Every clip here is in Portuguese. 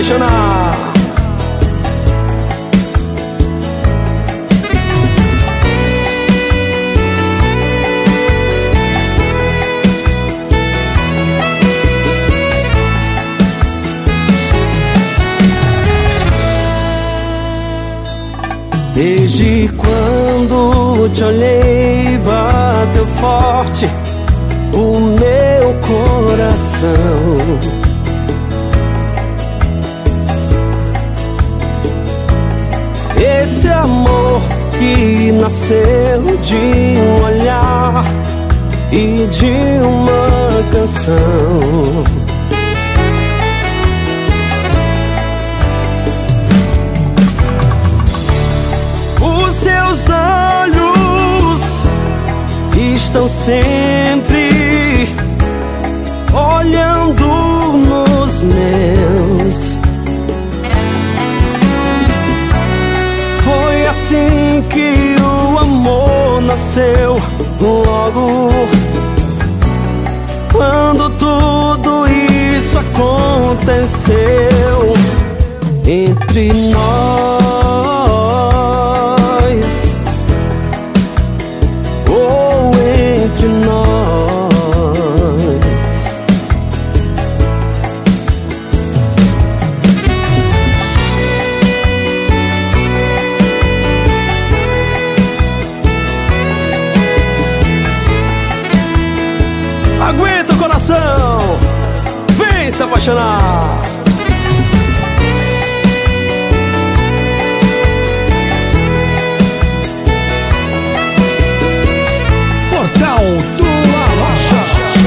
apaixonar. Desde quando te olhei, bateu forte o meu coração. Esse amor que nasceu de um olhar e de uma canção. Estão sempre olhando nos meus. Foi assim que o amor nasceu, logo quando tudo isso aconteceu entre nós. Aguenta o coração, vem se apaixonar. Portal do Arrocha.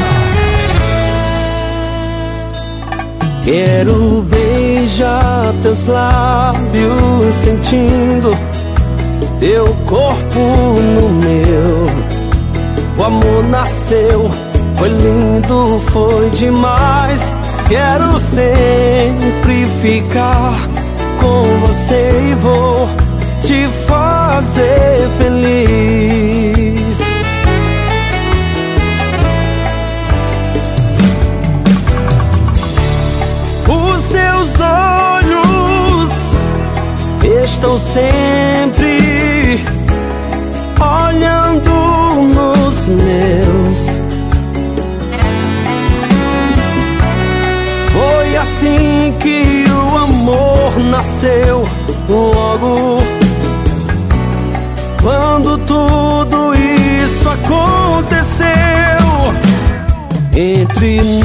Quero beijar teus lábios, sentindo teu corpo no meu. O amor nasceu, foi lindo, foi demais. Quero sempre ficar com você e vou te fazer feliz. Os seus olhos estão sempre olhando nos meus. Foi assim que o amor nasceu, logo quando tudo isso aconteceu entre nós.